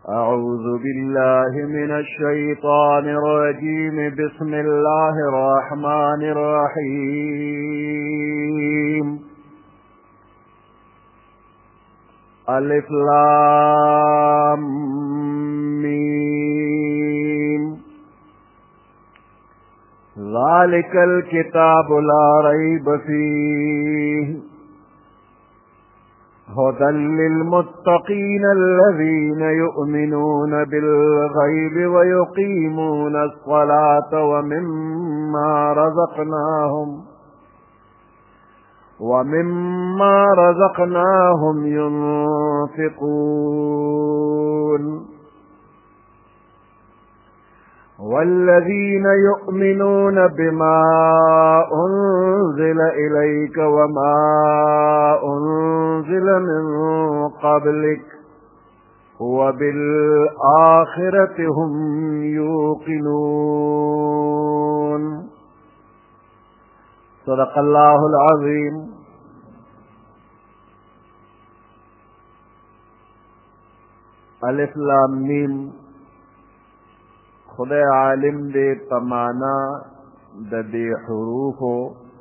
أعوذ بالله من الشيطان الرجيم. بسم الله الرحمن الرحيم. ألف لام ميم. ذلك الكتاب لا ريب فيه هدى للمتقين الذين يؤمنون بالغيب ويقيمون الصلاة ومما رزقناهم ينفقون. والذين يؤمنون بما أنزل إليك وما أنزل من قبلك وبالآخرة هم يوقنون. صدق الله العظيم. الف لام میم. خدای عالم دے پمانا د دې حروفو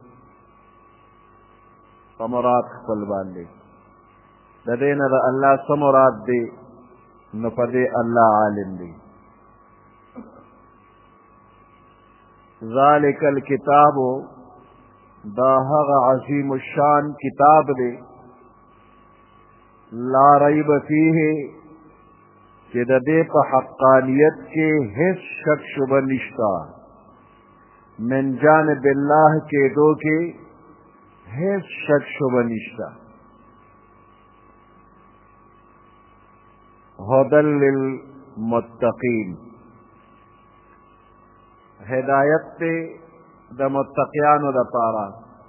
په مراد خپل باندې د دې نه د الله څه مراد دی نو په دې الله عالم دی. ذالک الکتاب دا هغه عظیم الشان کتاب دی لا ریب فیه چې د دې په حقانیت کې هیڅ شک شبه نشته. من جانب الله کېدو کې هیڅ شک شبه نشته. هدى للمتقین هدایت ته د متقیانو دپاره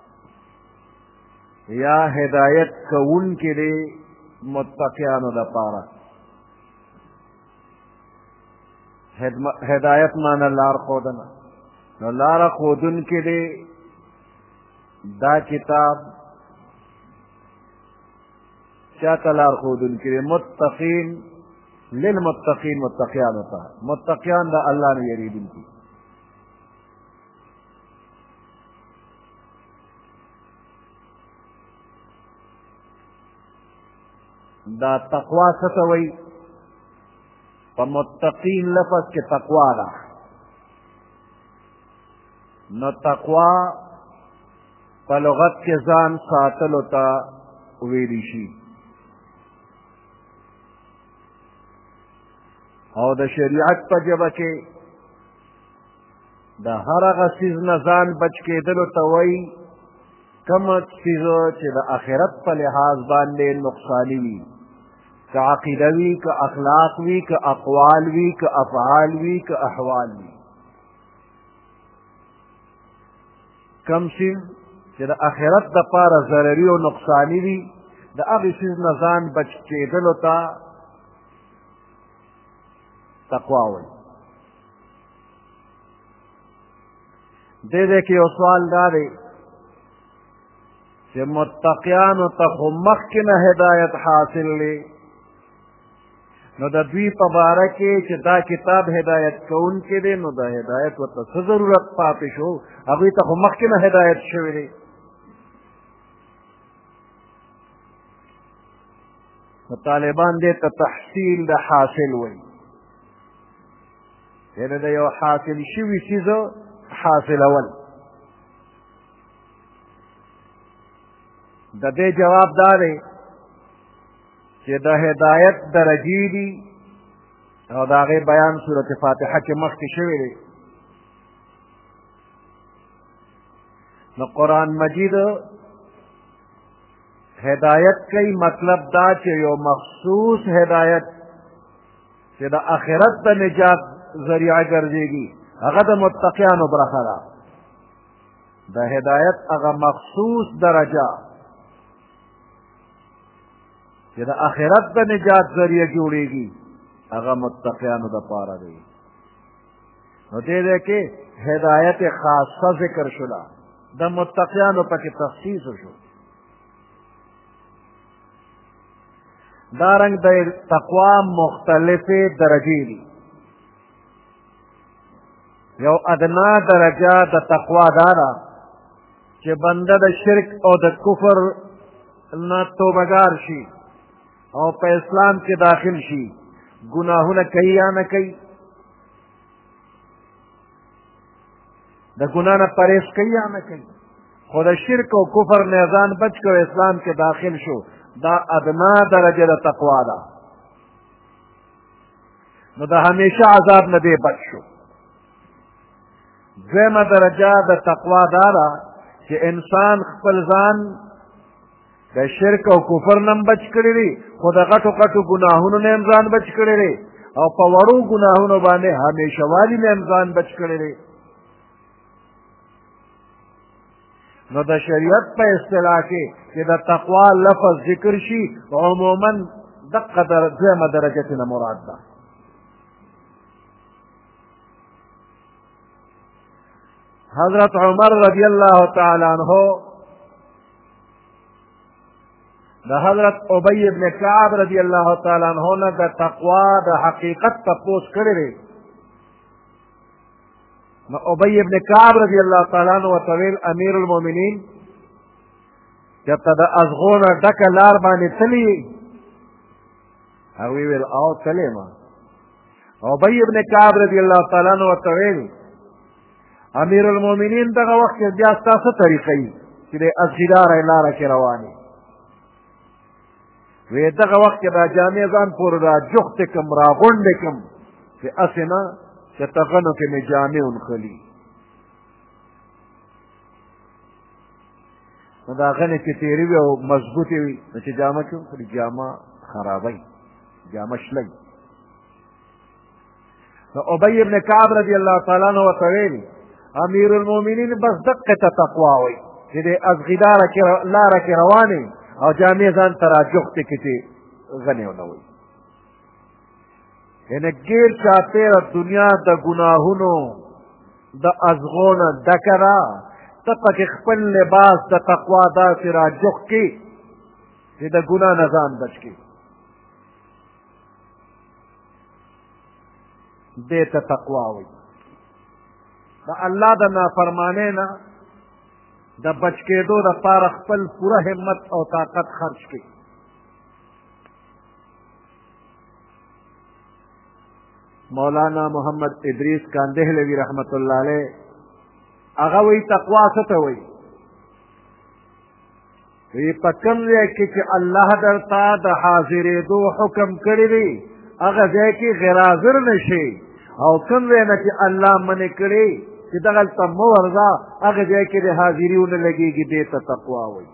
یا هدایت کوونکي دی متقیانو دپاره. هدایت مانا لار خودنا نو لار خودن کے دے دا کتاب چاہتا لار خودن کے دے متقین للمتقین متقیان ہوتا ہے. متقیان دا اللہ نے یریدن کی. دا تقوی ستوئی په متقین لفظ کې تقوا ده. نو تقوا په لغت کې ځان ساتلو ته ویلی شي او د شریعت په ژبه کې د هر هغه څیز نه ځان بچ کېدلو ته وایي کوم څیز چې د آخرت په لحاظ باندې نقصاني وي، که عقیده وی، که اخلاق وی، که اقوال وی، که افعال وی، که احوال وی. کم څیز چې د آخرت دپاره ضرري او نقصاني وي د هغې څیز نه ځان بچ کېدلو ته تقوا وایي. دې ځای کې یو سوال دا دی چې متقیانو ته خو مخکې نه هدایت حاصل دی، نو د دوی په باره کې چې دا کتاب هدایت کوونکی دی نو د هدایت ورته څه ضرورت پاتې شو؟ هغوی ته خو مخکې نه هدایت شوی دی. نو طالبان دې ته تحصیل د حاصل وایي، یعنې د یو حاصل شوي څیز حاصلول. د دې جواب دا دی چې د هدایت درجې دي او د هغې بیان صورت فاتحه کې مخکې شوی دی. نو قرآن مجید هدایت کوي، مطلب دا چې یو مخصوص هدایت چې د آخرت د نجات ذریعه ګرځېږي هغه د متقیانو برخه ده. د هدایت هغه مخصوص درجه چې د آخرت د نجات ذریعه جوړېږي هغه متقیانو دپاره دی. نو دې ځای کې هدایت خاصه ذکر شوله، د متقیانو پکې تخصیص شو. دارنګ د تقوا مختلفې درجې دي. یو ادنا درجه د تقوا دا ده چې بنده د شرک او د کفر نه توبهګار شي او په اسلام کې داخل شي، ګناهونه کوي یا نه کوي، د ګناه نه پرهیز کوي یا نه کوي، خو د شرک او کفر نه ځان بچ کړو، اسلام کې داخل شو، دا ادنا درجه د تقوا ده. نو د همیشه عذاب نه دی بچ شو. دویمه درجه د تقوا دا ده چې انسان خپل ځان د شرک او کفر نه بچ کړی دی، خو د غټو غټو ګناهونو نه ځان بچ کړی دی، او په وړو ګناهونو باندې همیشه والي نه ځان بچ کړی دی. نو د شریعت په اصطلاح کې چې د تقوا لفظ ذکر شي عموما دقه دویمه درجه نه مراد ده. حضرت عمر رضی الله تعالی عنہ د حضرت ابی ابن کعب رضی الله تعالی عنہ نه د تقوا د حقیقت تپوس کړی دی. نو ابی ابن کعب رضی الله تعالی عنہ ورته ویل امیر المؤمنین چېرته د ازغونه ډکه لار باندې تلي؟ هغوی ویل او تللی ما. ابی ابن کعب رضی الله تعالی عنہ ورته ویل امیر المؤمنین دغه وخت کې بیا ستا څه طریقه وي چې د ازغیداره لاره کې روان یې؟ وی دغه وخت کې دا جامې ځان پورې را جوختې کړم را غونډې کړم چې هسې نه چې تغنو کې مې جامې ونښلي. نو دا غنې چې تېرې وي او مضبوطې وي نو چې جامه کې وکړي جامه خرابوي، جامه شلوي. نو ابی ابن کعب رضی الله تعالی عنہ ورته ویلي امیر المؤمنین بس دقه ته تقوا وایي چې د ازغیداره لاره کې روانې او جامې ځان ته را جوختې کړي چې غنې ونه وي. یعنې ګیر چاپېره دنیا د ګناهونو د ازغونه ډکه ده، ته پکې خپل لباس د تقوا داسې را جوخت کړي چې د ګناه نه ځان بچ کړي. دې ته تقوا وایي. د الله د نافرمانۍ نه د بچ کېدو دپاره خپل پوره همت او طاقت خرج کړي. مولانا محمد ادریس کاندهلوی رحمت الله علیه هغه وایي تقوا څه ته وایي؟ وایي په کوم ځای کې چې الله درته د حاضرېدو حکم کړی دی هغه ځای کې غیر حاضر نه شي، او کوم ځای نه چې الله منع کړی چې دغلته مه ورځه هغه ځای کې د حاضري ونه لګېږي، دې ته تقوا وایي.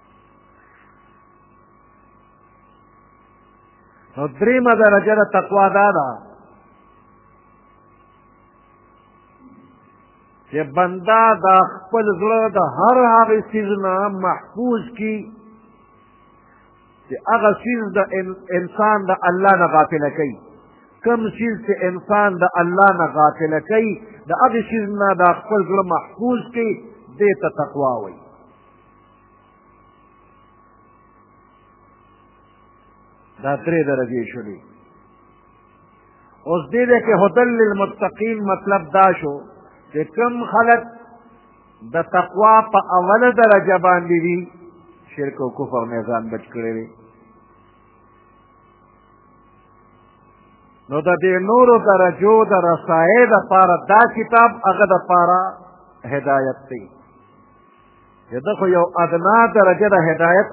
نو درېیمه درجه د تقوا دا ده چې بنده دا خپل زړه د هر هغې څیز نه محفوظ کړي چې هغه څیز د انسان د الله نه غافله کوي. کوم څیز چې انسان د الله نه غافله کوي د هغې څیز نه دا خپل زړه محفوظ کړي، دې ته تقوا وایي. دا درې درجې شولې. اوس دې دی کې هدل للمتقین مطلب دا شو چې کوم خلک د تقوا په اوله درجه باندې دي شرک او کفر نه ځان بچ کړی دی، نو د دې نورو درجو د رسایۍ دپاره دا کتاب هغه دپاره هدایت دی. چې ده خو یو ادنا درجه د هدایت،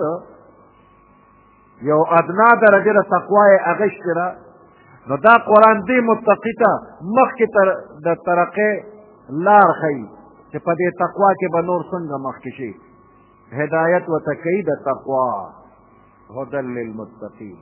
یو ادنا درجه د تقوا یې اخیستې ده، نو دا قرآن دې متقي ته مخکې د ترقۍ لار ښیي چې په دې تقوا کې به نور څنګه مخکې شي. هدایت ورته کوي د تقوا، هدل للمتقین.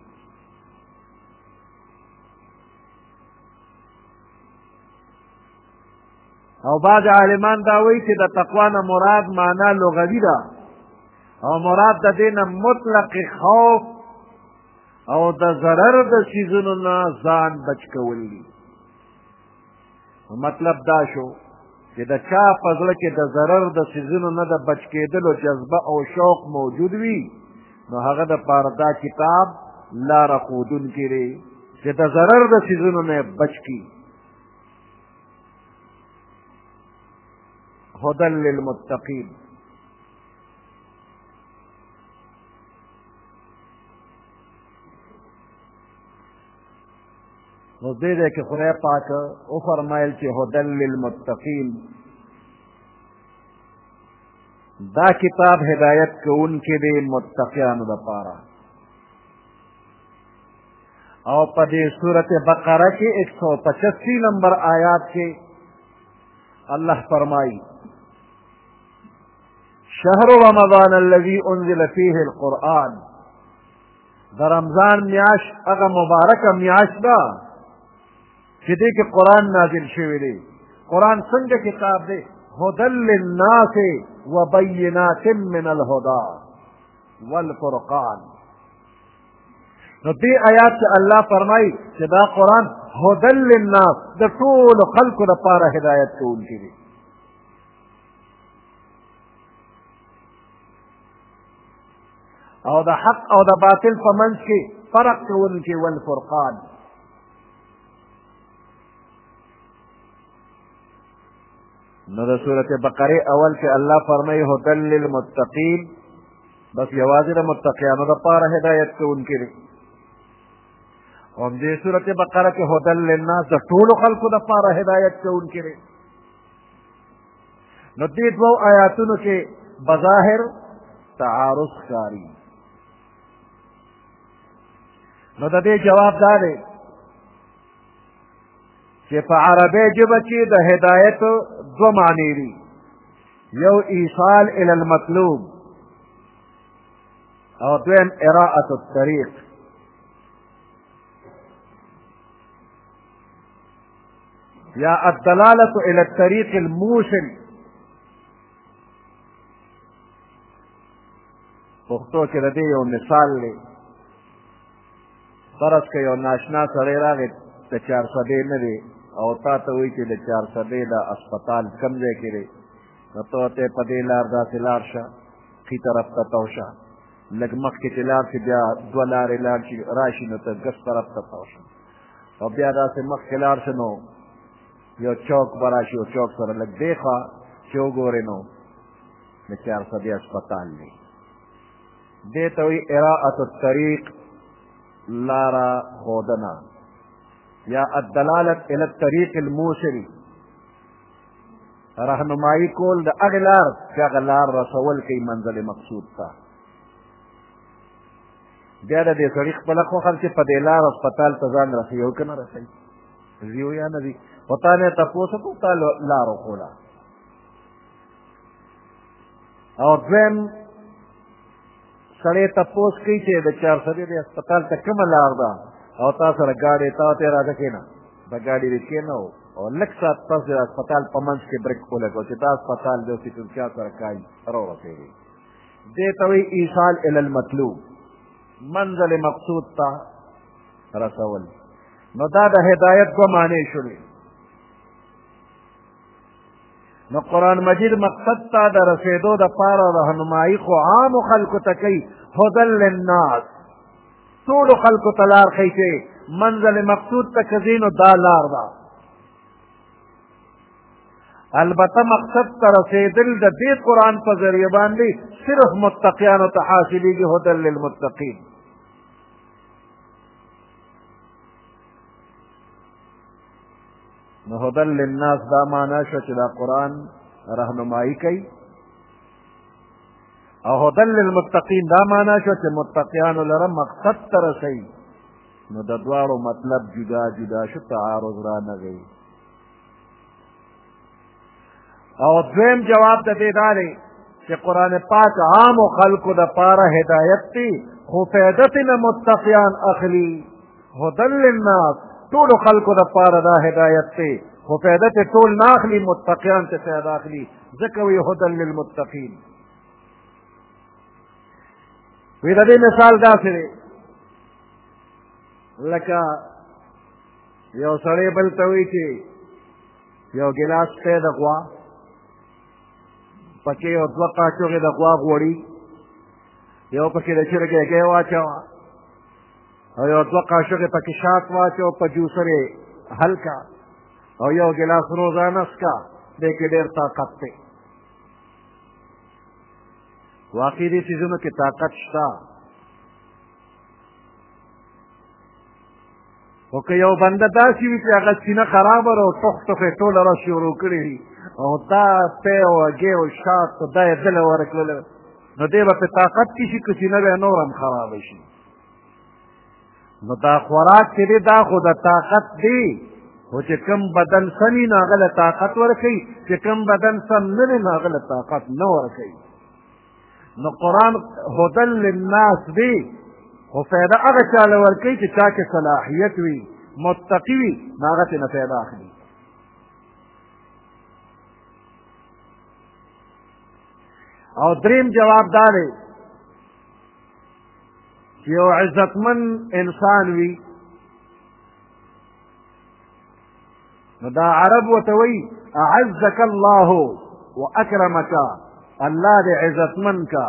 او بعض عالمان دا وایي چې د تقوا نه مراد معنا لغوي ده، او مراد د دې نه مطلق خوف او د ضرر د څیزونو نه ځان بچ کول دي. مطلب دا شو چې د چا په زړه کې د ضرر د څیزونو نه د بچ کېدلو جذبه او شوق موجود وي، نو هغه دپاره دا کتاب لاره ښودونکی دی چې د ضرر د څیزونو نه بچ کړي. هدى للمتقین. نو دې دی کې خدای پاک وفرمایل چې هدى للمتقین، دا کتاب هدایت کوونکی دی متقیانو دپاره. او په دې سورت بقره کې 185 نمبر آیات کې الله فرمایي شهر رمضان الذي انزل فيه القرآن، د رمضان میاشت هغه مبارکه میاشت ده چې دې کې قرآن نازل شوی دی. قرآن څنګه کتاب دی؟ هدى للناس وبينات من الهدى والفرقان. نو دې آیات کې الله فرمایي چې دا قرآن هدى للناس د ټولو خلکو لپاره هدایت کوونکی دی. او د حق او د باطل په منځ کې فرق کوونکی والفرقان. نو د سورت بقره اول کې الله فرمایي هدى للمتقین، بس یوازې د متقیانو دپاره هدایت کوونکی دی. او دې سورت بقره کې هدى للناس د ټولو خلکو دپاره هدایت کوونکی دی. نو دې دوو آیاتونو کې بظاهر تعارض ښکاري. نو د دې جواب دا دی چې په عربی ژبه کې د هدایت دو معنی دي، یو ایصال الی المطلوب او دویم اراءة الطریق. یا الدلالة الی الطریق الموصل. پښتو کې د دې یو مثال دی. فرض که یو ناشنا سړی راغی د 400 نه دی او تا ته وایي چې د 400 د اسپتال کوم ځای کې دی، نو ته ورته په دې لار داسې لاړ شه، ښي طرف ته تاو شه، لږ مخکې چې لاړ شي بیا 2 لارې لاړ شي راشي نو ته ګس طرف ته تاو شه، او بیا داسې مخکې لاړ شه نو یو چوک به راشي، یو چوک سره لږ دې خوا چې وګورې نو د 400 اسپتال دی. دې ته وایي اراءة الطریق، لارا خودنا، یا الدلالت الى الطریق الموصل، رهنمایی کول د هغې لار چې هغه لار رسول کوي منزل مقصود ته. بیا د دې سړي خپله خوښه چې په دې لار اسپتال ته ځان رسوي او که نه رسوي، ځي یا نه ځي، خو تا نه یې تپوس وکړو تا لار وښوله. او دویم سړی تپوس کوي چې د 400 د اسپتال ته کومه لار ده، او تا سره ګاډی تا ته راځه کېنه، په ګاډي دې کېنو او لږ ساعت پس د اسپتال په منځ کې بریک ولګو چې دا اسپتال دی چې کوم چا سره کایي راورسېږي. دې ته وایي ایصال الی المطلوب، منزل مقصود ته رسول. نو دا د هدایت 2 معنی شولې. نو قرآن مجید مقصد ته د رسېدو دپاره رهنمایي خو عامو خلکو ته کوي، هدى للناس، ټولو خلکو ته لار ښیي چې منزل مقصود ته که ځي نو دا لار ده. البته مقصد ته رسېدل د دې قرآن په ذریعه باندې صرف متقیانو ته حاصلېږي، هدى للمتقین. نو هدى للناس دا معنا شو چې دا قرآن رهنمایي کوي، او هدى للمتقین دا معنا شو چې متقیانو لره مقصد ته رسوي. نو د دواړو مطلب جدا جدا شو، تعارض را نغی. او دویم جواب د دې دا دی چې قرآن پاک عامو خلکو دپاره هدایت دی، خو فایده ترې متقیان اخلي. هدى للناس ټولو خلکو دپاره دا هدایت دی، خو فایده ترې ټول نه اخلي، متقیان ترې فایده اخلي، ځکه وایي هدى للمتقین. وی د دې مثال داسې دی لکه یو سړی بل ته وایي چې یو ګیلاس پی د غوا، پکې یو 2 قاچوغې د غوا غوړي، یو پکې د چرګې ګی واچوه، او یو 2 قاشقې پکې شات واچو په جوسر یې حل کا او یو ګلاس روزانه څښه دې کې ډېر طاقت دی واقعي دې څیزونو کې طاقت شته خو که یو بنده داسې وي چې هغه سینه خرابه ده او ټوخ ټوخ یې ټوله ورځ شروع کړي وي او دا پی او هګۍ او شات او دا یې دله ورکړله نو دی به پې طاقت کې شي که سینه به یې نور هم خرابه شي نو دا خوراک چې دی دا خو د طاقت دی خو چې کوم بدن سم وي نو هغه له طاقت ورکوي چې کوم بدن سم نه دی نو هغه له طاقت نه ورکوي نو قرآن هدن للناس دی خو فایده هغه چاله ورکوي چې چا کې صلاحیت وي متقي وي نو هغه ترې نه فایده اخلي او دریم جواب دا دی چې یو عزتمن انسان وي نو دا عرب ورته وایي اعزک الله واکرمک الله دې عزتمن کا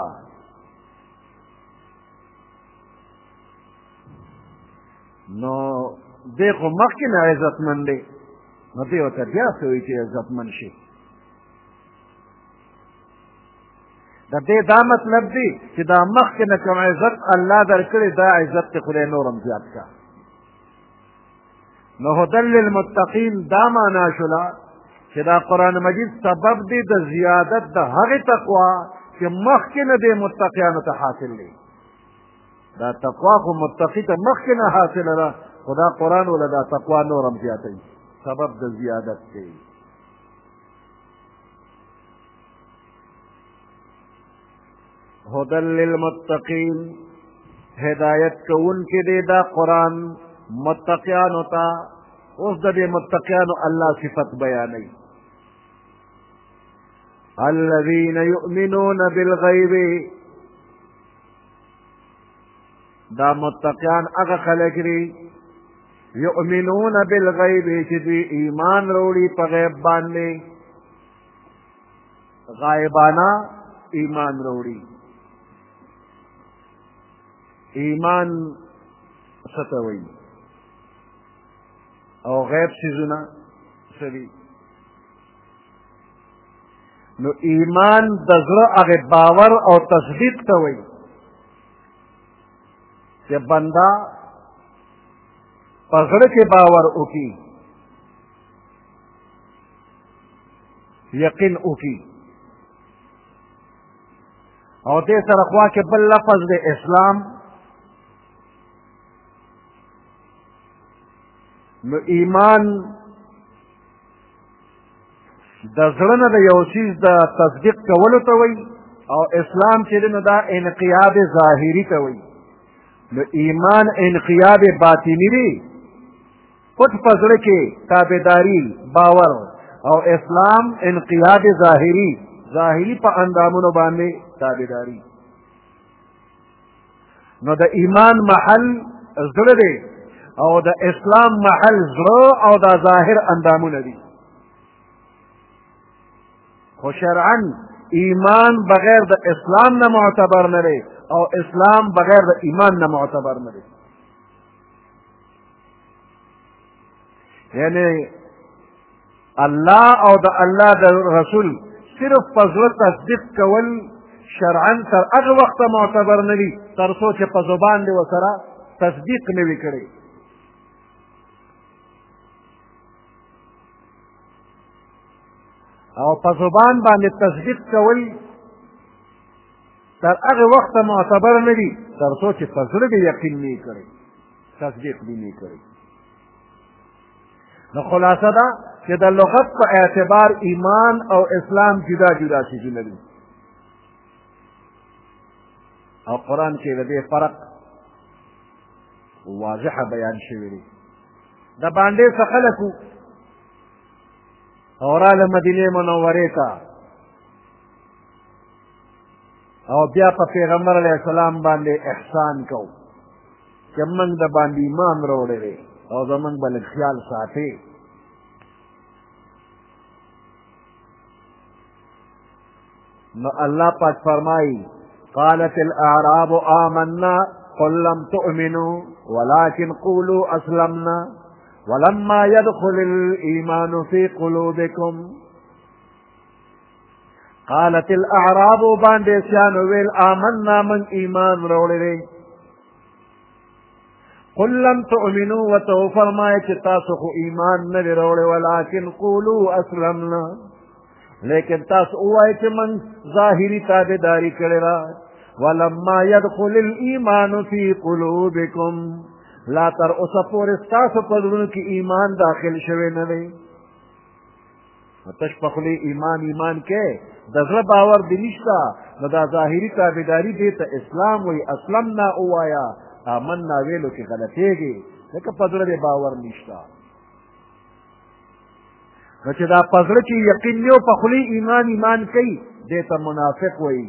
نو دی خو مخکې نه عزتمن دی نو دی ورته بیا څه وایي چې عزتمن شي د دې دا مطلب دی چې دا مخکې نه کوم عزت الله درکړی دا عزت دې خدای نور هم زیات کا نو هدن للمتقین دا معنا شوله چې دا قرآن مجید سبب دی د زیادت د هغې تقوا چې مخکې نه دې متقیانو ته حاصل دی دا تقوا خو متقی ته مخکې نه حاصله ده خو دا قرآن وله دا تقوا نور هم زیاتوي سبب د زیادت دی هدن للمتقین هدایت کوونکی دی دا قرآن متقیانو ته اوس د دې متقیانو الله صفت بیانوي الذین یؤمنون بالغیب دا متقیان هغه خلک دي یؤمنون بالغیب چې دوی ایمان راوړي په غیب باندې غایبانه ایمان راوړي ایمان څه ته وایي او غیب څیزونه څه دي نو ایمان د زړه هغې باور او تصدیق ته وایي چې بنده په زړه کې باور وکړي یقین وکړي او دې سره خوا کې بل لفظ دی اسلام نو ایمان د زړه نه د یو څیز د تصدیق کولو ته وایي او اسلام چې دی نو دا انقیاد ظاهري ته وایي نو ایمان انقیاد باطنی دی پټ په زړه کې تابعداري باور او اسلام انقیاد ظاهري په اندامونو باندې تابعداري نو د ایمان محل زړه دی او د اسلام محل زړه او د ظاهر اندامونه دي خو شرعا ایمان بغیر د اسلام نه معتبر نه دی او اسلام بغیر د ایمان نه معتبر نه دی یعنی الله او د الله د رسول صرف په زړه تصدیق کول شرعا تر هغه وخته معتبر نه دي تر څو چې په زبان دې ورسره تصدیق نه وي کړی او په زبان باندې تصدیق کول تر هغه وخته معتبر نه دي تر څو چې په زړه دې یقین نه کړی تصدیق دې نه کړی نو خلاصه ده چې د لغت په اعتبار ایمان او اسلام جدا جدا څیزونه دي او قرآن کې د دې فرق واضحه بیان شوی دی د باندې څه خلک او راله مدینې منورې ته او بیا په پیغمبر علیه السلام باندې احسان کو چې موږ د باندې ایمان راوړی دی او زموږ به لږ خیال ساتي نو الله پاک فرمایي قالت الاعراب آمنا قل لم تؤمنوا ولكن قولوا اسلمنا ولما يدخل الايمان في قلوبكم قالت الاعراب باندیسیان ویل آمنا من ایمان روڑے قل لم تؤمنوا وتو فرمائے کہ تاسو خو ایمان نہ روڑے ولكن قولوا اسلمنا لیکن تاسو اوائے کہ من ظاہری تابعداری کرے را ولما يدخل الايمان في قلوبكم لا تر اس پور تاسو پدرون کی ایمان داخل شوے نہ دے تشپخلی ایمان کے دزر باور دنشتا ندا ظاہری تابعداری دیتا اسلام وی اسلمنا اوایا آمنا ویلو کی غلطے گی لیکن پدر دے باور نشتا نچے دا پدر کی یقینیو پخلی ایمان کئی دیتا منافق وی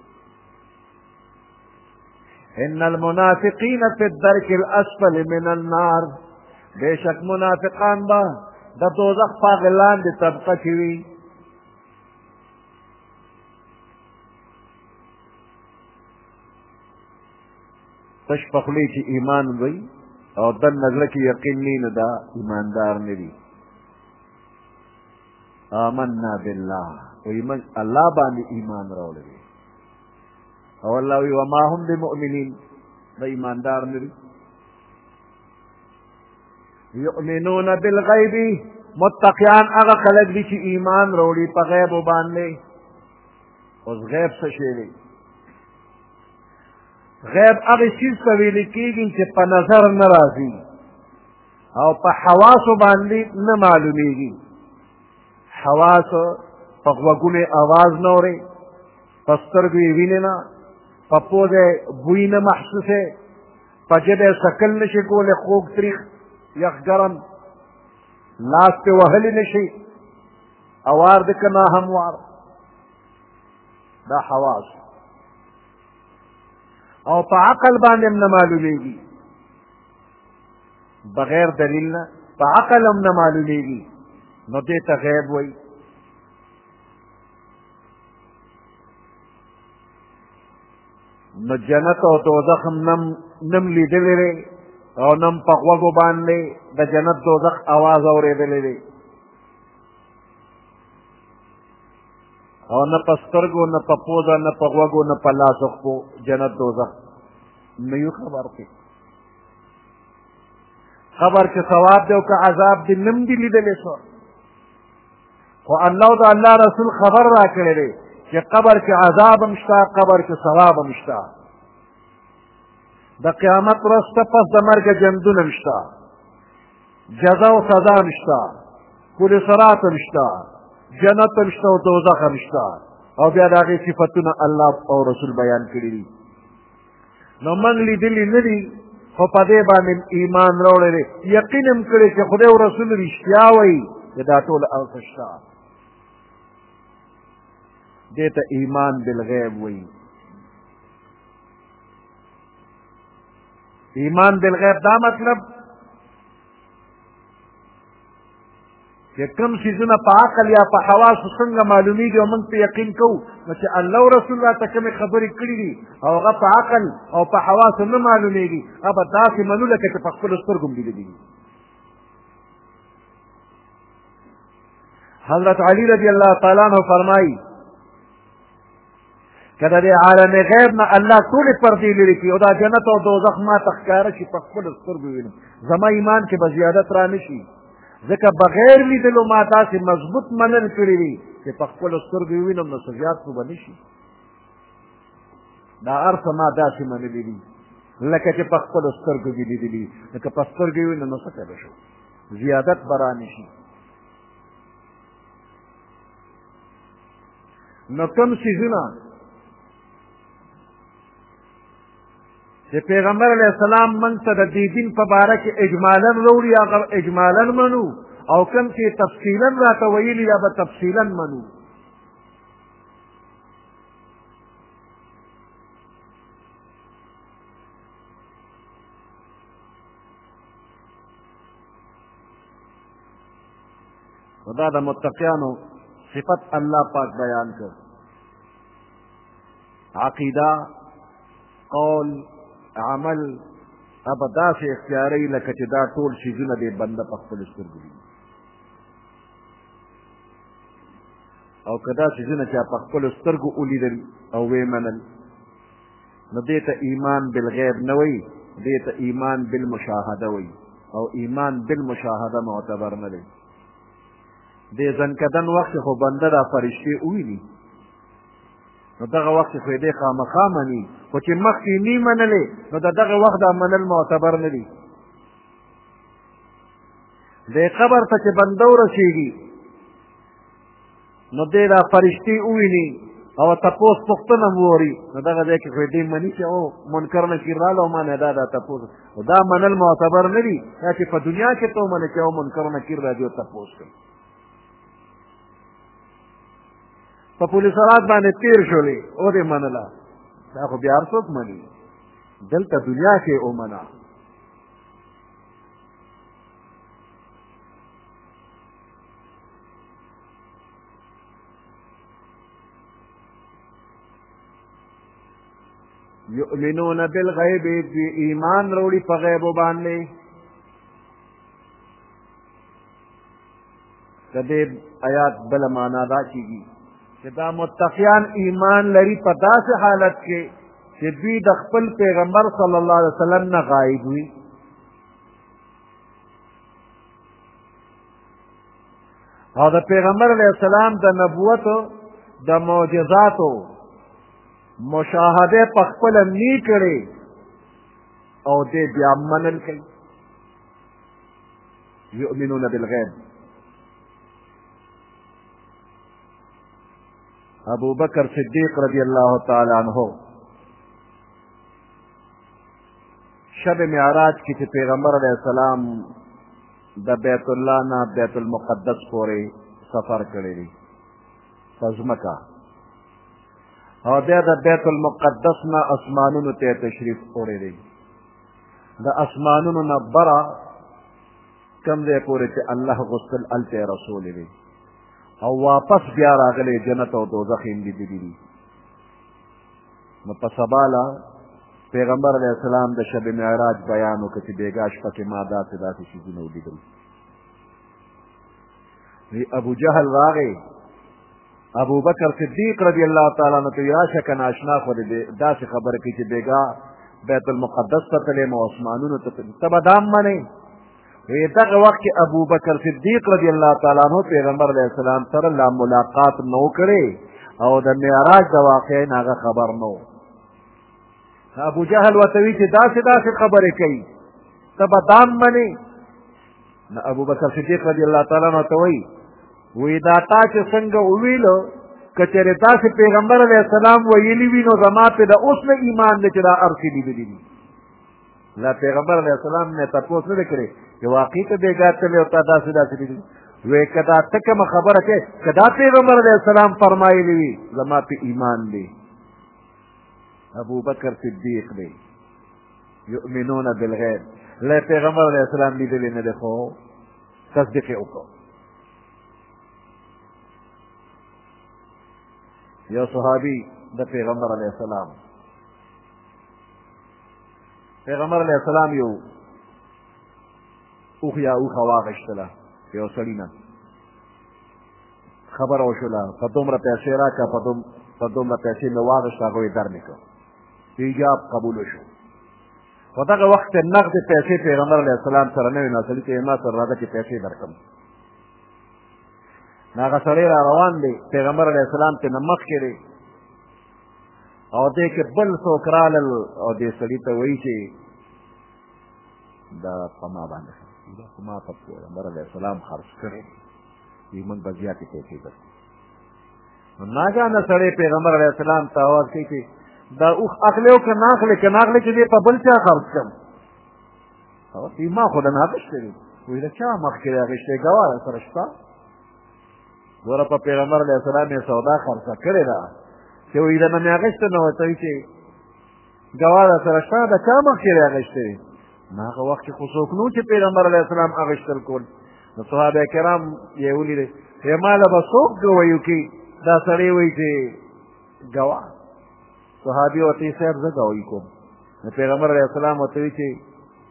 ان المنافقین فی الدرک الاسفل من النار بے شک منافقان با دا دوزخ پاغلان دی طبقہ چوی تش پخلی چی ایمان وی او دن نظر کی یقین نین دا ایماندار ندی آمنا باللہ وی من اللہ بانی ایمان روڑے او اللہ وی وما هم بمؤمنین دا ایماندار ندی یؤمنون بالغیب متقیان اغا خلق دی چی ایمان روڑی پا غیب و باننے اس غیب سشیلی غیب اغی چیز سویلی کیگی چی پا نظر نرازی او پا حواس و باندی نمعلومیگی حواس پا غوگون آواز نورے پا سترگوی ویننا پا پوزے بوئی نمحسوسے پا جبے سکل نشی گولے خوگ تریخ یخ گرم لاس پہ وحلی نشی اوار دکنا ہموار دا حواس او پا عقل باندیم نمعلومیگی بغیر دلیل نا پا عقل ہم نمعلومیگی نو دیتا غیب وی نو جنت او دوزخ نم لیدلی رے او نم پغوگو باندے دا جنت دوزخ آواز اورے دلے دے او نہ پسترگو نہ پپوزا نہ پغوگو نہ پلاسخ کو جنت دوزخ نیو خبر کے خبر کے ثواب دے کا عذاب دی نم دی لیدلے سو خو اللہ دا اللہ رسول خبر را کرے دے کہ قبر کے عذاب مشتا قبر کے ثواب مشتا دا قیامت رست پس دا مرگ جندون مشتا جزا و سزا مشتا کل صراط مشتا جنت مشتا و دوزخ مشتا او بیا داغی صفتنا اللہ او رسول بیان کری دی نو من لی دلی ندی خو پدے باندې ایمان روڑے دے یقینم کرے کہ خدای و رسول رشتیا وی دا طول اوسشتا دیتا ایمان بالغیب وی ایمان بالغیب دا مطلب کہ کم چیزونه په عقل یا په حواسو څنګه معلومیږي او موږ په یقین کوو نو چې الله او رسول راته کومې خبرې کړي دي او هغه په عقل او په حواسو نه معلومیږي هغه به داسې منو لکه چې په خپلو سترګو م لیدلي دي حضرت علی رضی اللہ تعالیٰ عنہ فرمائی کہ دا عالم غیب نه الله ټولې پردې لرې کړي او دا جنت او دوزخ ما ته ښکاره شي په خپلو سترګو وینم زما ایمان کې به زیادت را نه شي ځکه بغیر لیدلو ما داسې مضبوط منل کړي دي چې په خپلو سترګو وینم نو څه زیات خو به نه شي دا هر څه ما داسې منلي دي لکه چې په خپلو سترګو دې لیدلي لکه په سترګو وینم نو څه کولی شو زیادت به را نه شي نو کوم څیزونه چې پیغمبر علیہ السلام من ته د دې دین په باره کې اجمالا راوړي هغه اجمالا منو او کوم چې تفصیلا راته ویلي یا به تفصیلا منو دا د متقیانو صفت الله پاک بیان کر عقیده قول عمل ابه داسې اختیاروي لکه چې دا ټول شیزونه د بنده په خپلو سترګو ویني او که دا شیزونه چا په خپلو سترګو ولیدل او ویې منل نو دې ته ایمان بالغیب نه وایي دې ته ایمان بالمشاهده وایي او ایمان بالمشاهده معتبر نه دی دې ځنکدن وخت خو بنده دا فرشتې وویني نو دغه وخت خو یې دې خامخا مني خو چې مخکې نی منلې نو د دغه وخت دا منل معتبر نه دي دې قبر ته چې بنده ورسېږي نو دې دا فرشتې وویني او تپوس پوښتنه م ووري نو دغه ځای کې خو یې دې مني چې او منکر نکیر راله او ما نه دا تپوس دا منل معتبر نه دي دا چې په دنیا کې ته ومنې چې او منکر نکیر راځي او تپوس کوي په پولیسرات باندې تیر شولې او دې منله دا خو بیا هر څوک مني دلته دنیا کې ومنه یؤمنون بالغیب ایمان روړي په غیبو باندې د دې آیات بله معنا دا کېږي چې دا متقیان ایمان لري په داسې حالت کې چې دوی د خپل پیغمبر صلی الله علیه وسلم نه غایب وي او د پیغمبر علیه السلام د نبوت د معجزاتو مشاهده په خپله نی کړې او دې بیا منل کوي یؤمنون بالغیب ابو بکر صدیق رضی اللہ تعالی عنہ شب معراج کی چې پیغمبر علیہ السلام د بیت الله نه بیت المقدس پورې سفر کړی دی په ځمکه او بیا د بیت المقدس نه اسمانونو ته تشریف وړی دی د اسمانونو نه بره کوم ځای پورې چې الله غوښتل هلته یې رسولی دی او واپس بیا راغلی جنت او دوزخ یې لیدلي دي نو په سباله پیغمبر علیه السلام د شب معراج بیان وکړه چې بېګا شپه کې ما داسې شیزونه ولیدل ابو جهل راغی ابو بکر صدیق رضی اللہ تعالیٰ عنہ ته راشه که ناشنا خو داسې خبره کوي چې بېګا بیت المقدس ته تللی م او اسمانونو ته ته به دا منې دغه وخت کې ابو بکر صدیق رضی اللہ تعالیٰ عنہ پیغمبر علیہ السلام سره لا ملاقات نو کړی او د معراج د واقعې نه هغه خبر نو ابو جهل ورته وایي چې داسې خبرې کوي ته به دا منې نو ابو بکر صدیق رضی اللہ تعالیٰ عنہ ته وایي وی دا تا چې څنګه وویلو که چېرې تاسې پیغمبر علیه السلام ویلي وي نو زما پې د اوس نه ایمان دی چې دا هر څه لیدلي دي لا پیغمبر علیه السلام نه تپوس نه دی کړی چې واقعي ته بېګا تللی او تا داسې لیدلي وی که دا ته کومه خبره کوې که دا پیغمبر علیه السلام فرمایلي وي زما پې ایمان دی ابو بکر صدیق دی یؤمنون بالغیب لا پیغمبر علیه السلام لیدلی نه دی خو تصدیق یې وکړو یو صحابي د پیغمبر علیه السلام پیغمبر علیه السلام یو اوښ یا اوښه واخیستله یو سړي نه خبره وشوله په دومره پیسې راکړه په دومره پیسې مې واخیسته هغه یې در مې کړ ایجاب قبول وشو په دغه وخت کې نغدې پیسې پیغمبر علیه السلام سره نه وې نو سړي ته یې ما سره راځه چې پیسې درکړم هغه سړی را روان دی پیغمبر علیه السلام ته نه مخکې دی او دې کې بل څوک رالل او دې سړي ته وایي چې دا په ما باندې دا خو ما په پیغمبر علیه السلام خرڅ کړی وي موږ به زیاتې پیسې درکړو نو ناګانه سړی پیغمبر علیه السلام ته اواز کوي چې دا اوښ اخلې او که نه اخلې چې دې په بل چا خرڅ کړم ما خو نه اخیستی دی وایي د چا مخکې دی اخیستی ګواه سره شته ګوره په پیغمبر علیه السلام یې سودا خرڅه کړې ده چې وایي د نه مې اخیسته نو ورته وایي چې ګواه در سره شته د چا مخکې دی اخیستی دی نو هغه وخت کې خو څوک نو چې پیغمبر علیه السلام اخیستل کول نو صحابه کرام یې ولیدې چې ما له به څوک ګوایي وکړي دا سړی وایي چې ګواه صحابي ورته وایي صاحب زه ګوایي کوم نو پیغمبر علیه السلام ورته وایي چې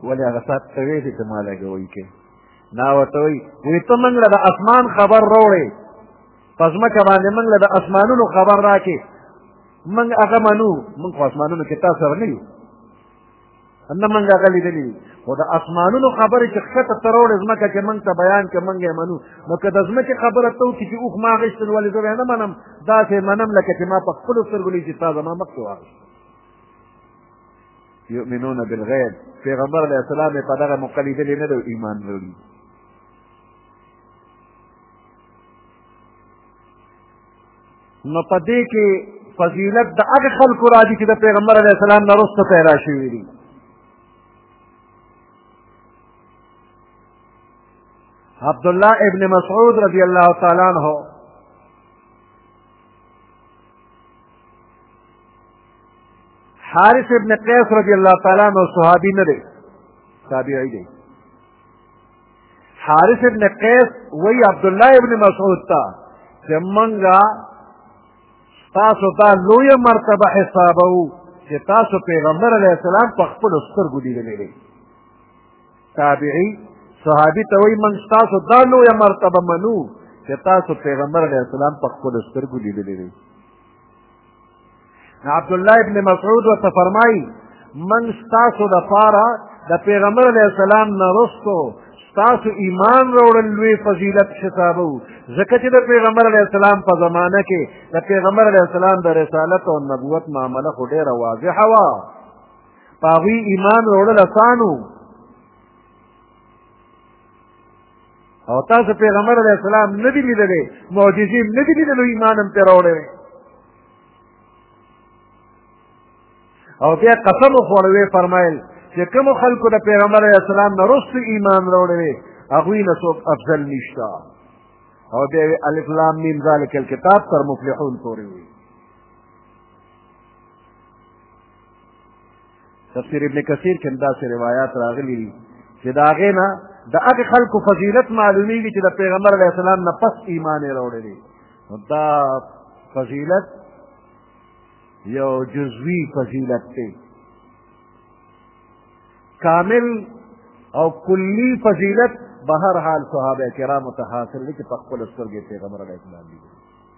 ولې هغه سات ته ویلې چې ما لګوئ کې نا ورته وایي وایي ته موږ له د اسمان خبر راوړې په ځمکه باندې موږ له د اسمانونو خبر راکې موږ هغه منو موږ خو اسمانونو کې تا سره نه یو نه موږ هغه لیدلي دي خو د اسمانونو خبرې چې ښکته ته راوړې ځمکه کې موږ ته بیان کړه موږ یې منو نو که د ځمکې خبره ته وکړي چې اوښ ما اخېستل ولې زه به یې نه منم داسې منم لکه چې ما په خپلو سترګو لیدي چې تا زما مخکې واخېست یؤمنون بالغیب پیغمبر علیه السلام یې په دغه موقع لیدلې نه دی ایمان لري نو په دې کې فضیلت د هغه خلکو راځي چې د پیغمبر علیه السلام نه وروسته پیدا شوي دي عبدالله ابن مسعود رضی الله تعالی عنہ حارث ابن قیس رضی اللہ تعالیٰ عنہ صحابی نه دی تابعی دی حارث ابن قیس وی عبداللہ ابن مسعود تا چې منګه تاسو ته لویه مرتبه حسابو چې تاسو پیغمبر علیه السلام په خپلو سترګو لیدلی دی تابعی صحابي ته وایي موږ ستاسو دا لویه مرتبه منو چې تاسو پیغمبر علیه السلام په خپلو سترګو لیدلی دی عبدالله ابن مسعود ورته فرمایي موږ ستاسو دپاره د پیغمبر علیه السلام نه وروستو ستاسو ایمان راوړل لوی فضیلت حسابو ځکه چې د پیغمبر علیه السلام په زمانه کې د پیغمبر علیه السلام د رسالت او نبوت معامله خو ډېره واضحه وه په هغوی ایمان راوړل اسانو او تاسو پیغمبر علیه السلام نه دي لیدلی معجزې نه دي لیدلو ایمان هم پرې راوړی او بیا قسم وخوړی ویې فرمایل چې کومو خلکو د پیغمبر علیه السلام نه وروسته ایمان راوړی دی هغوی نه څوک افضل نشته او بیا یې الف لام میم ذلک الکتاب تر مفلحون پورې وي تفسیر ابن کثیر کې داسې روایات راغلي دي چې د هغې نه د هغې خلکو فضیلت معلومیږي چې د پیغمبر علیه السلام نه پس ایمان یې راوړی دی نو دا فضیلت یو جزوی فضیلت دی کامل او کلی فضیلت به هر حال صحابه کرامو ته حاصل دی چې په خپلو سترګې پیغمبر علیه السلام لیدلی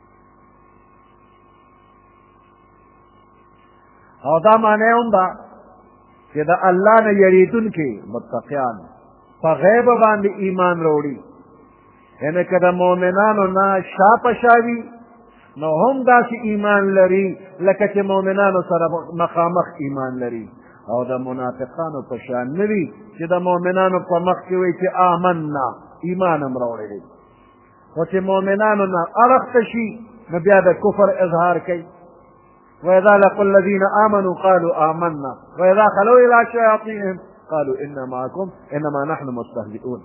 او دا معنی هم ده چې د الله نه یریدونکي متقیان په غیب باندې ایمان راوړي یعنې که د مؤمنانو نه شا په شا وي نو هم داسې ایمان لري لکه چې مؤمنانو سره مخامخ ایمان لري او د منافقانو په شان نه وي چې د مؤمنانو په مخ کې وایي چې آمنا ایمان هم راوړی دی خو چې مؤمنانو نه اړخته شي نو بیا د کفر اظهار کوي وإذا لقوا الذين آمنوا قالوا آمنا وإذا خلوا إلى شياطينهم قالوا إنا معكم إنما نحن مستهزئون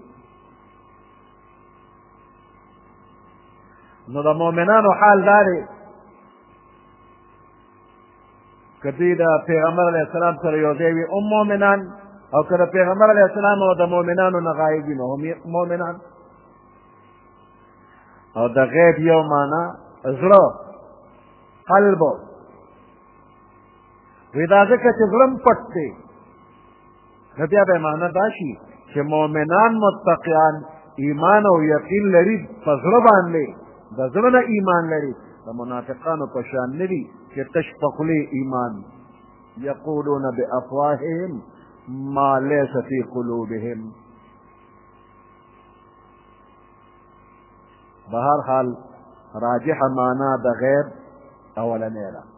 نو د مؤمنانو حال دا دی که دوی د پیغمبر علیه السلام سره یو ځای وي هم مؤمنان او که د پیغمبر علیه السلام او د مؤمنانو نه غایب وي نو هم مؤمنان او د غیب یو معنا زړه قلب وی دا ځکه چې زړه م پټ دی نو بیا به معنا دا شي چې مؤمنان متقیان ایمان او یقین لري په زړه باندې د زړه نه ایمان لري د منافقانو په شان نه دي چې تش په خولې ایمان یقولون بافواههم ما لیس فی قلوبهم بهر حال راجح معنا د غیب اولنی ده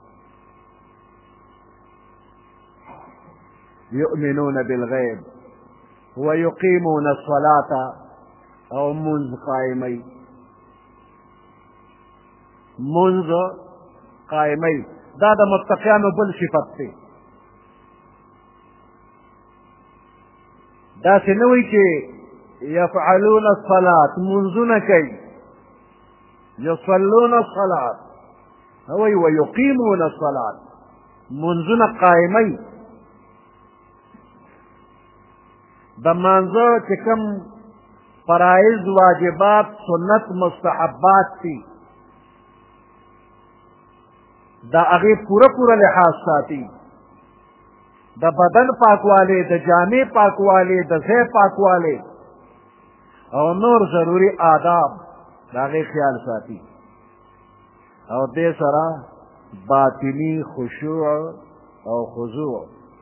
یؤمنون بالغیب ویقیمون الصلاة او منځ قائمی منځ قائمی دا د متقیانو بل صفت دی داسې نه وایي چې یفعلون الصلاة منځونه کوي یصلون الصلاة هوی ویقیمون الصلاة منځونه قائمی د مانځه چې کوم فرایض واجبات سنت مستحبات دي د هغې پوره پوره لحاظ ساتي د بدن پاکوالی، د جامې پاکوالی، د ځای پاکوالی او نور ضروري آداب د هغې خیال ساتي او دې سره باطني خشوع او خضوع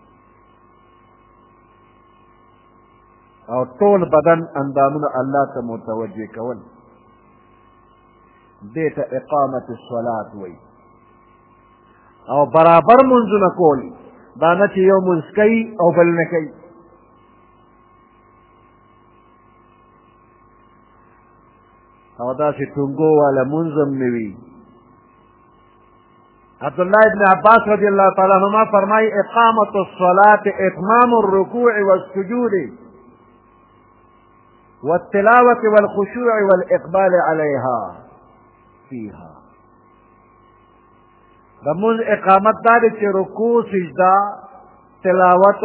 او ټول بدن اندامونه الله ته متوجه کول دې ته اقامت الصلاة وایي. او برابر منځونه کول، دا نه چې یو منځ کوي او بل نه کوي. او داسې ټونګو والا منځ هم نه وي. عبدالله ابن عباس رضی اللہ تعالی عنہما فرمائی اقامت الصلاة اتمام الرکوع والسجود والتلاوة والخشوع والاقبال علیها فیها. د مونځ اقامت دا دی چې رکوع، سجده، تلاوت،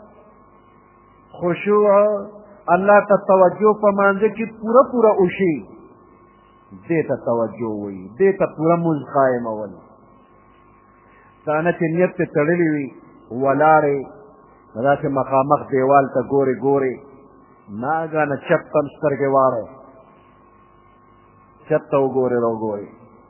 خشوع، الله ته توجه په مانځه کې پوره پوره وشي، دې ته توجه وایي، دې ته پوره مونځ قایمول. دا نه چې نیت پې تړلي وي ولاړې داسې مخامخ دیوال ته ګورې ګورې ناګانه چپ تم سترګې واړې چپ ته وګورې راوګورې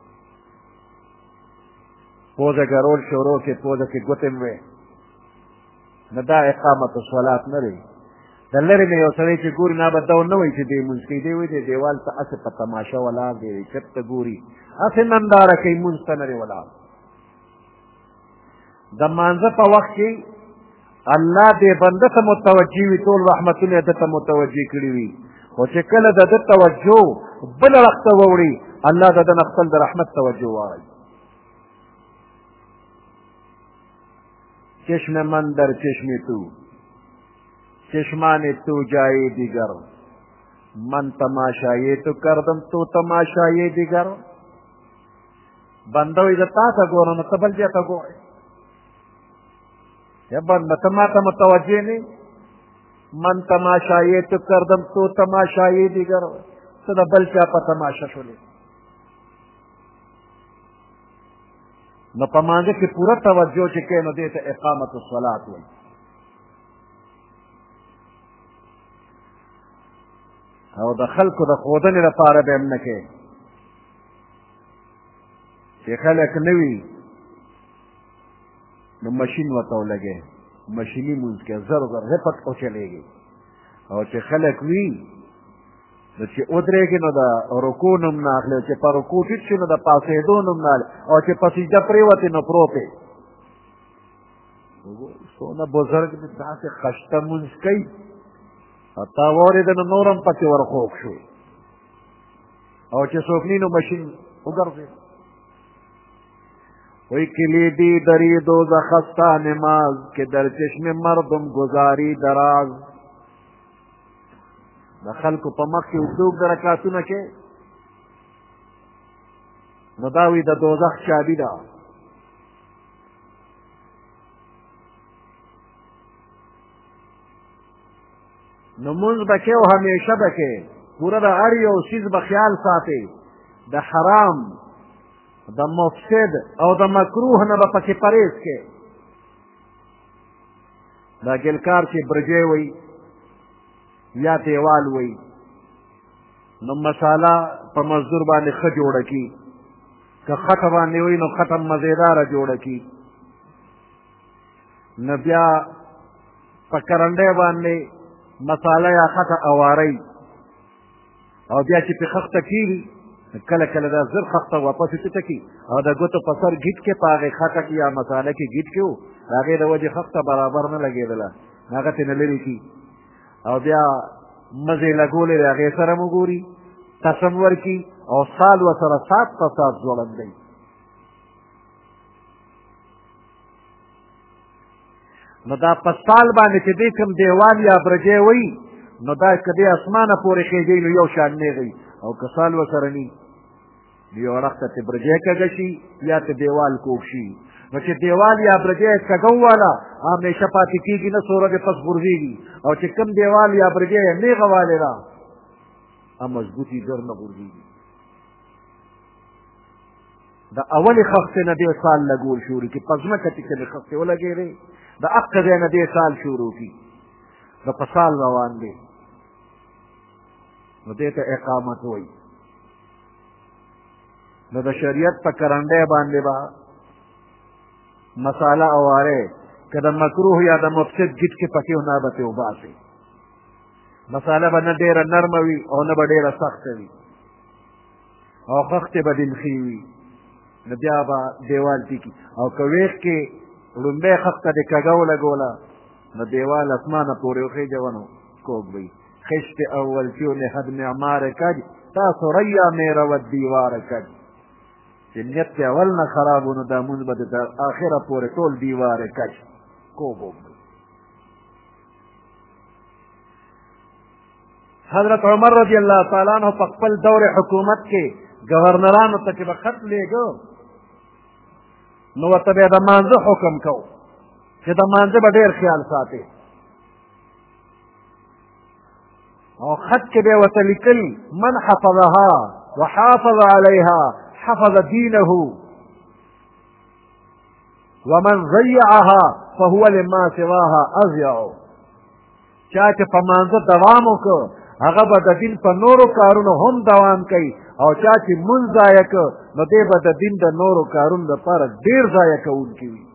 پوزه ګرول شروع کې پوزه کې ګوتې وې نه دا اقامت الصلات نه دی. د لرې نه یو سړی چې ګوري نه به دا نه وایي چې دی مونځ کوي، دی وایي دی دیوال ته هسې په تماشه ولاړ دی چپ ته ګوري هسې ننداره کوي مونځ ته نه دی ولاړ. د مانځه په وخت کې الله دې بنده ته متوجه وي، ټول رحمتونه ده ته متوجه کړي وي، خو چې کله د ده توجه بله وخت ته ووړي الله د ده نه خپل د رحمت توجه واړوي. چشم من در چشم تو چشمان تو جائے دیگر من تماشایې تو کردم تو تماشایې دیگر. بنده وایي زه تا ته ګورم نو ته بل ځای ته ګورې، یا بنده ته ما ته متوجه نه من تماشایې تو کردم تو تماشایې دیگر، ته د بل چا په تماشه شولې. نو په مانځه کې پوره توجه چې کوې نو دې ته اقامت الصلات وایي. او د خلکو د ښودنې لپاره به هم نه کوې چې خلک نه وي نو مشین ورته ولګې مشیني مونځ کې زر زر رپټ وچلېږي، او چې خلک وي نو چې ودرېږي نو د رکوع نوم نه اخلي، چې په رکوع ټیټ شي نو د پاڅېدو نوم نه اخلي، او چې په سجده پرېوتې نو پروت دی. څونه بزرګ دی داسې خشته مونځ کوي او تا واورېده نو نور هم پکې ورخوږ شو، او چې څوک نی نو مشین وګرځېد. وی کلیدی دری دوزخ خستا نماز که در چشم مردم گزاری دراز. د خلکو په مخ کې اوږده رکعتونه کې نو دا وی د دوزخ چابي ده. نو مونځ به کې او همیشه به کې پوره د هر یو څیز به خیال ساتئ، د حرام د مفسد او د مکروه نه به پکې پرهیز کې. دا ګلکار چې برجې وی یا دیوال وی نو مساله په مزدور باندې ښه جوړه کي، که خټه باندې وی نو خټه مزیداره جوړه کي، نو بیا په کرنډۍ باندې مساله یا خټه اوارئ او بیا چې پې خښته کېږي کله کله دا زر خښته واپس چته کي او د ګوتو په سر ګیټ کې په هغې خټه کې یا مساله کې ګیټ کې و د هغې د وجې خښته برابر نه لګېدله هغه ترې نه لرې کي او بیا مزې لګولې د هغې سره مو ګوري قسم ورکي او سال ورسره سات په سات ځوړندی. نو دا په سال باندې چې دی کوم دیوال یا برجې وي نو دا که دی اسمانه پورې خېږي نو یو شان نیغی، او که سال ورسره ني یو وخت ته برجې کږه شي یا ته دیوال کوږ شي. نو چې دیوال یا برجې کږه واله همیشه پاتې کېږي نه څو ورځې پس غورځېږي، او چې کوم دیوال یا برجې یې نیغه والې ده مضبوطي ژر نه غورځېږي. د اولې خښتې نه دې سال لګول شروع کړي په ځمکه چې کلې خښتې ولګېدې د هغه ځای نه دې سال شروع کړي د په سال روان دی نو دې ته اقامت وایي نو د شریعت په کرنډۍ باندې به مساله اواره که د مکروه یا د مفسد ګیټ کې پکې نه به ترې وباسئ مساله به نه ډېره نرمه وي او نه به ډېره سخته وي او خښتې به دلخي وي نو بیا به دیوال ټیکي او که ویښ کې لومبۍ خښته دې کږه ولګوله نو دیوال اسمانه پورې وخېجوه نو کوږ وي خشت اول کیوں نے حد معمار کج تاسو ریا میرا و دیوار کج چې نیت کې اول نه خراب و نو دا مونځ به د آخره پورې ټول دیوار کج کوږ وي حضرت عمر رضی اللہ تعالیٰ عنہ په خپل دور حکومت کې گورنرانو ته چې به خط لیږه نو ورته به یې د مانځه حکم کو چې د مانځه به ډېر خیال ساتي او خط کې به یې ورته لیکل من حفظها وحافظ علیها حفظ دینه ومن ضیعها فهو لما سواها اضیع چا چې په مانځه دوام وکړ هغه به د دین په نورو کارونو هم دوام کوي او چا چې مونځ ضایع کړ نو دی به د دین د نورو کارونو لپاره ډېر ضایع کوونکي وي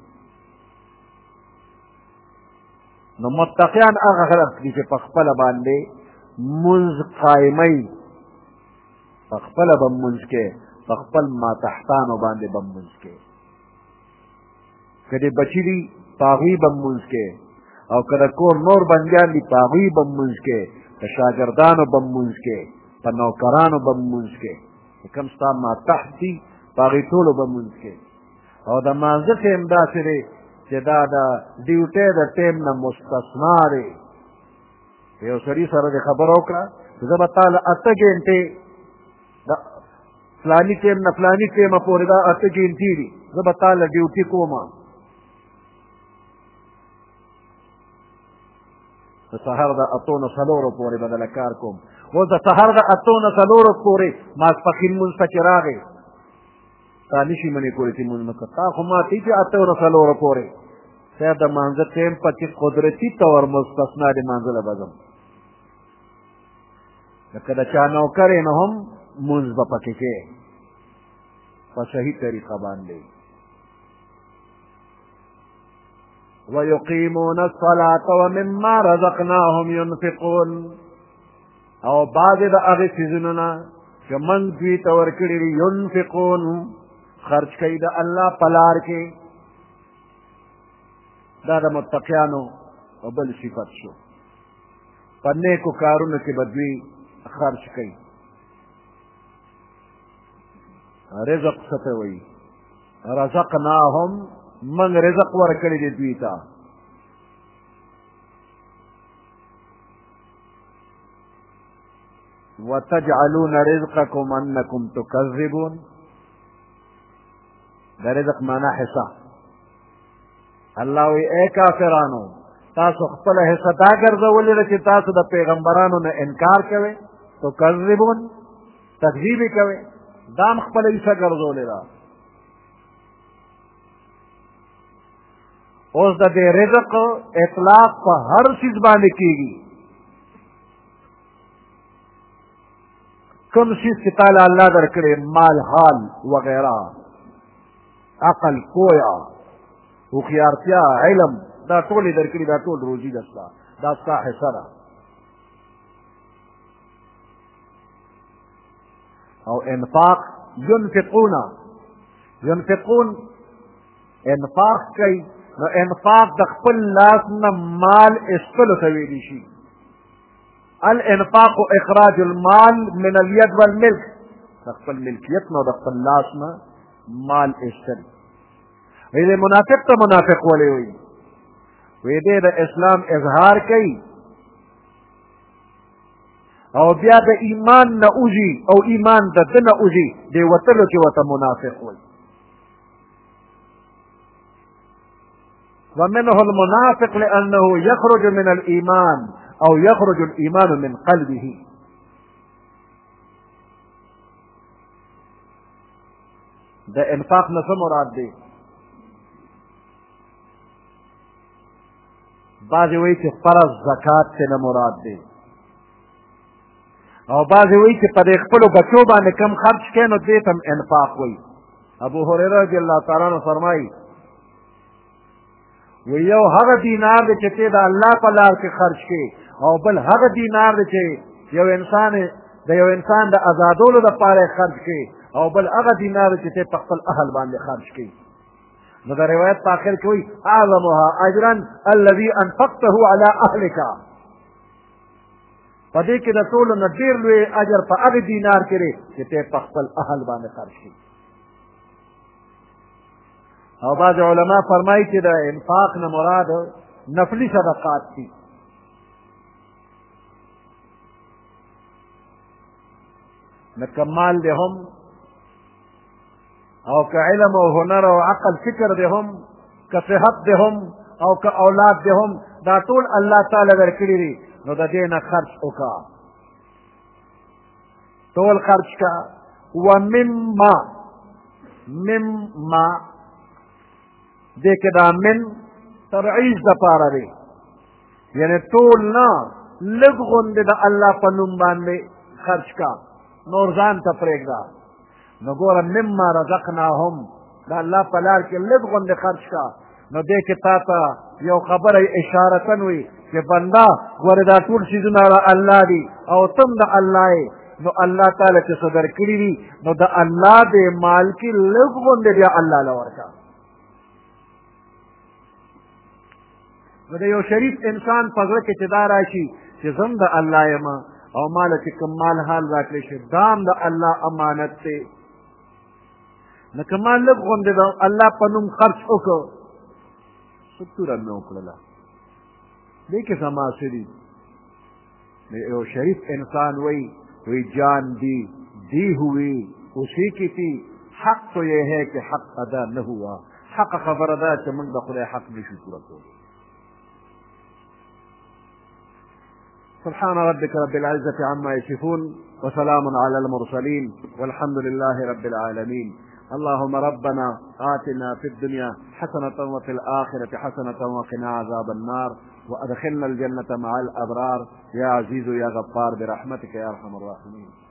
نو متقیان هغه خلک دي چې په خپله باندې مونځ قایموي په خپله به مونځ کوي په خپل ماتحتانو باندې به مونځ کوي که دې بچي دي په هغوی به مونځ کوي او که د کور نور بندیان دي په هغوی به مونځ کوي په شاګردانو به مونځ کوي په نوکرانو به مونځ کوي چې کوم ستا ماتحت دي په هغوی ټولو به مونځ کوي او د مانځه ټیم داسې دی چې دا د ډیوټۍ د ټیم نه مستثنا دی یو سړي سره دې خبره وکړه چې زه به تا له 8 ګنټې د فلاني ټیم نه فلاني ټیمه پورې دا 8 ګنټې دي زه به تا له ډیوټي کومه د سهار د 8 نه 4 پورې به دله کار کوم اوس د سهار د 8 نه 4 پورې ماسپښین لمونځ ته چې راغی تا نشي منې کولی چې لمونځ مه کوه تا خو ماتې چې 8 نه 4 پورې صاحب د مانځه ټیم پکې قدرتي طور مستثنا د مانځه له به ځم لکه د چا نوکر یې نو هم لمونځ به پکې کوې په صحیح طریقه باندې ويقيمون الصلاة ومما رزقناهم ينفقون او بعض د هغې څیزونو نه چې موږ دوی ته ورکړي دي ينفقون خرج کوي د الله په لار کې دا د متقیانو او بل صفت شو په نیکو کارونو کې به دوی خرج کوي رزق څه ته وایي رزقناهم من رزق ورکړی دی دوی ته وتجعلون رزقكم انکم تکذبون دا رزق معنا حصہ الله وی اے کافرانو تاسو خپل حصہ دا ګرځولې ده چې تاسو د پیغمبرانو نه انکار کوئ تکذبون تکذیب کوئ دا هم خپله حصہ ګرځولې ده اوس د دې رزق اطلاق په هر چیز باندې کیږي کوم چیز چې تعالی الله درکړي مال حال وغیره عقل پویا هوښیارتیا علم دا ټول یې درکړي دا ټول روزي ده ستا دا ستا حصه ده او انفاق ينفقون انفاق کوي نو انفاق د خپل لاس نه مال ایستلو ته ویلی شي الانفاق اخراج المال من الید والملک د خپل ملکیت نه د خپل لاس نه مال ایستل وی منافق ته منافق ولی وی وی دی د اسلام اظهار کوي او بیا د ایمان نه اوځي او ایمان د ده نه اوځي دی وتلو کې ورته منافق وی ومنه المنافق لأنه يخرج من الإيمان أو يخرج الإيمان من قلبه د انفاق نه څه مراد دی؟ بعضې وایي چې فرض زکات ترې نه مراد دی، او بعضې وایي چې په دې خپلو بچو باندې کم خرچ کوي نو دې ته هم انفاق وایي. ابو هريره رضی الله تعالی عنه فرمایي وی یو هغه دینار دی چې ته د الله په لار کې خرچ کړي، او بل هغه دینار دی چې یو انسان د ازادولو دپاره یې خرچ کړي، او بل هغه دینار دی چې ته په خپل اهل باندې خرچ کړي. نو د روایت په آخر کې وایي اعظمها اجرا الذي انفقته على اهلك، په دې کې د ټولو نه ډېر لوی اجر په هغه دینار کې دی چې ته په خپل اهل باندې خرچ کړي. او بعض علما فرمایي چې د انفاق نه مراد نفلي صدقات دي. نه که مال دی هم، او که علم او هنر او عقل فکر دی هم، که صحت دی هم، او که اولاد دی هم، دا ټول الله تعالی درکړي دي. نو د دې نه خرچ وکړه، ټول خرچ کړه. ومما دې کې دا من تبعیض دپاره دی، یعنې ټول نه لږ غوندې د الله په نوم باندې خرچ کا، نور ځان ته پرېږده. نو ګوره مما رزقناهم د الله په لار کې لږ غوندې خرچ کا. نو دې کې تا ته یو خبره اشارتن وي چې بنده ګوره دا ټول څیزونه د الله دي او تم د الله یې. نو الله تعالی چې څه درکړي دي نو د الله دې مال کې لږ غوندې بیا الله له ورکړه. نو د یو شریف انسان په زړه کې چې دا راشي چې زم د الله یم او ماله چې کوم مال حال راکړی شي دا هم د الله امانت دی. نو که ما لږ غوندې د الله په نوم خرچ وکړو څه توره مې وکړله، دې کې زما څه دي؟ یو شریف انسان وی جان دی ہوئی اسی کی تھی، حق تو یہ ہے کہ حق ادا نہ ہوا. حق خبر ادا چې موږ د خدای حق نشو پوره کولی. سبحان ربك رب العزة عما يصفون وسلام على المرسلين والحمد لله رب العالمين. اللهم ربنا آتنا في الدنيا حسنة وفي الآخرة حسنة وقنا عذاب النار وأدخلنا الجنة مع الأبرار يا عزيز يا غفار برحمتك يا أرحم الراحمين.